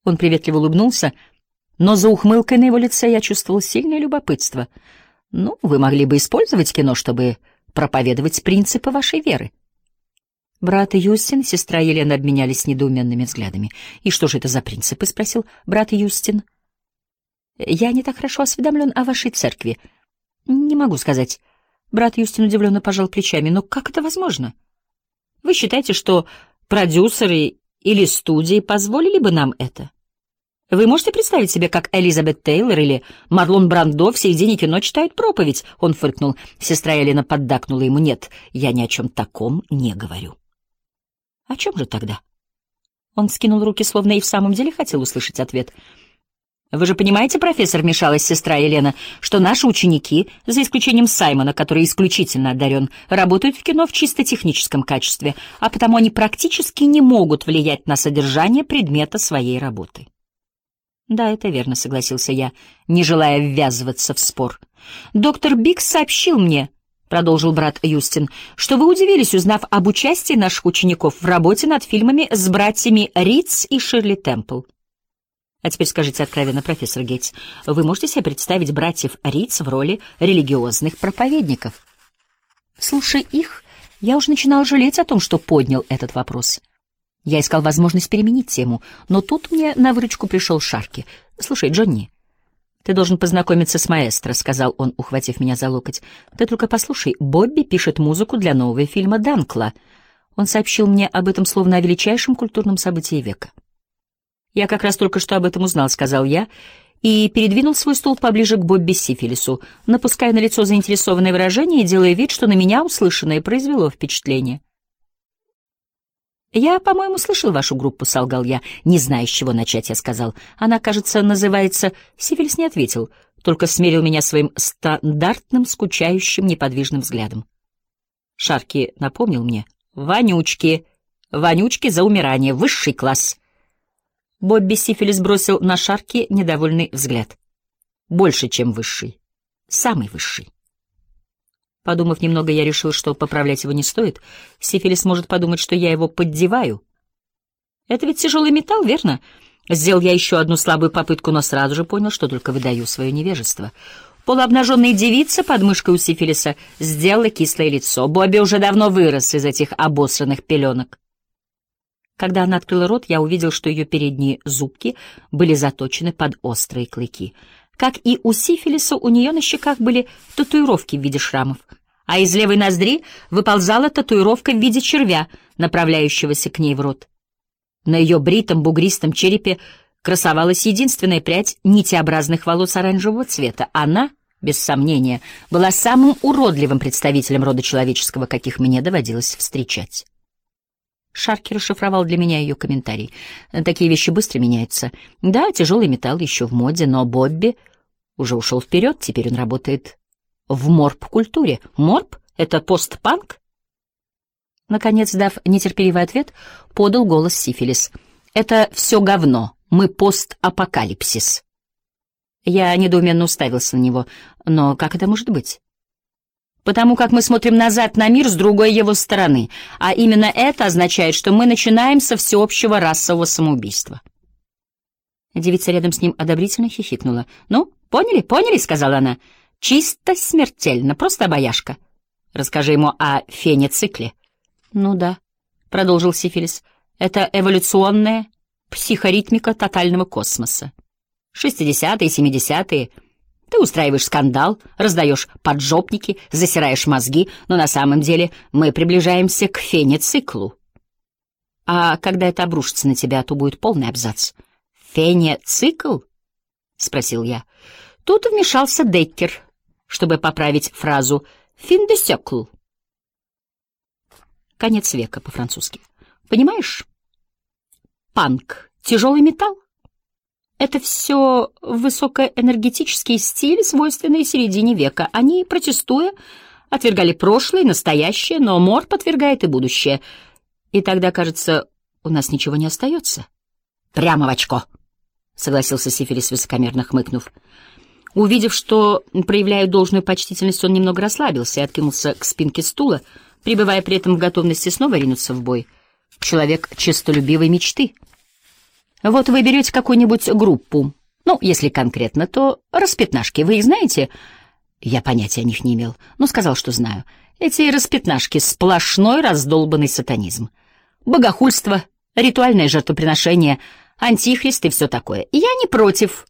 Он приветливо улыбнулся, но за ухмылкой на его лице я чувствовал сильное любопытство. «Ну, вы могли бы использовать кино, чтобы проповедовать принципы вашей веры». Брат Юстин и сестра Елена обменялись недоуменными взглядами. «И что же это за принципы?» — спросил брат Юстин. «Я не так хорошо осведомлен о вашей церкви. Не могу сказать». Брат Юстин удивленно пожал плечами. «Но как это возможно? Вы считаете, что продюсеры или студии позволили бы нам это? Вы можете представить себе, как Элизабет Тейлор или Марлон Брандо в середине кино читают проповедь?» Он фыркнул. Сестра Елена поддакнула ему. «Нет, я ни о чем таком не говорю». «О чем же тогда?» Он скинул руки, словно и в самом деле хотел услышать ответ. «Вы же понимаете, профессор», — вмешалась сестра Елена, «что наши ученики, за исключением Саймона, который исключительно одарен, работают в кино в чисто техническом качестве, а потому они практически не могут влиять на содержание предмета своей работы». «Да, это верно», — согласился я, не желая ввязываться в спор. «Доктор Бикс сообщил мне», — продолжил брат Юстин, «что вы удивились, узнав об участии наших учеников в работе над фильмами с братьями Ридс и Ширли Темпл. А теперь скажите откровенно, профессор Гейтс, вы можете себе представить братьев Ридс в роли религиозных проповедников?» Слушая их, я уже начинал жалеть о том, что поднял этот вопрос. Я искал возможность переменить тему, но тут мне на выручку пришел Шарки. «Слушай, Джонни, ты должен познакомиться с маэстро», — сказал он, ухватив меня за локоть. «Ты только послушай, Бобби пишет музыку для нового фильма Данкла». Он сообщил мне об этом словно о величайшем культурном событии века. «Я как раз только что об этом узнал», — сказал я, и передвинул свой стул поближе к Бобби Сифилису, напуская на лицо заинтересованное выражение и делая вид, что на меня услышанное произвело впечатление. «Я, по-моему, слышал вашу группу», — солгал я. «Не знаю, с чего начать», — я сказал. «Она, кажется, называется...» Сифилис не ответил, только смерил меня своим стандартным, скучающим, неподвижным взглядом. Шарки напомнил мне. «Вонючки! Вонючки за умирание! Высший класс!» Бобби Сифилис бросил на Шарки недовольный взгляд. «Больше, чем высший. Самый высший». Подумав немного, я решил, что поправлять его не стоит. Сифилис может подумать, что я его поддеваю. «Это ведь тяжелый металл, верно?» Сделал я еще одну слабую попытку, но сразу же понял, что только выдаю свое невежество. Полуобнаженная девица под мышкой у Сифилиса сделала кислое лицо. Бобби уже давно вырос из этих обосранных пеленок. Когда она открыла рот, я увидел, что ее передние зубки были заточены под острые клыки. Как и у Сифилиса, у нее на щеках были татуировки в виде шрамов, а из левой ноздри выползала татуировка в виде червя, направляющегося к ней в рот. На ее бритом бугристом черепе красовалась единственная прядь нитеобразных волос оранжевого цвета. Она, без сомнения, была самым уродливым представителем рода человеческого, каких мне доводилось встречать. Шарки расшифровал для меня ее комментарий. «Такие вещи быстро меняются. Да, тяжелый металл еще в моде, но Бобби уже ушел вперед, теперь он работает в морп-культуре. Морп — это постпанк?» Наконец, дав нетерпеливый ответ, подал голос Сифилис. «Это все говно. Мы постапокалипсис». Я недоуменно уставился на него. «Но как это может быть?» «Потому как мы смотрим назад на мир с другой его стороны, а именно это означает, что мы начинаем со всеобщего расового самоубийства». Девица рядом с ним одобрительно хихикнула. «Ну, поняли», — сказала она. «Чисто смертельно, просто обаяшка. Расскажи ему о фене-цикле». «Ну да», — продолжил Сифилис, — «это эволюционная психоритмика тотального космоса. 60-е, 70-е. Ты устраиваешь скандал, раздаешь поджопники, засираешь мозги, но на самом деле мы приближаемся к фене-циклу. А когда это обрушится на тебя, то будет полный абзац». «Фене-цикл?» — спросил я. Тут вмешался Деккер, чтобы поправить фразу «фин де сёкл». Конец века по-французски. Понимаешь? Панк, тяжелый металл. Это все высокоэнергетический стиль, свойственный середине века. Они, протестуя, отвергали прошлое и настоящее, но морп отвергает и будущее. И тогда, кажется, у нас ничего не остается. «Прямо в очко», — согласился Сифилис, высокомерно хмыкнув. Увидев, что проявляю должную почтительность, он немного расслабился и откинулся к спинке стула, пребывая при этом в готовности снова ринуться в бой. Человек честолюбивой мечты. Вот вы берете какую-нибудь группу, ну, если конкретно, то распятнашки, вы их знаете? Я понятия о них не имел, но сказал, что знаю. Эти распятнашки — сплошной раздолбанный сатанизм. Богохульство, ритуальное жертвоприношение, антихрист и все такое. Я не против,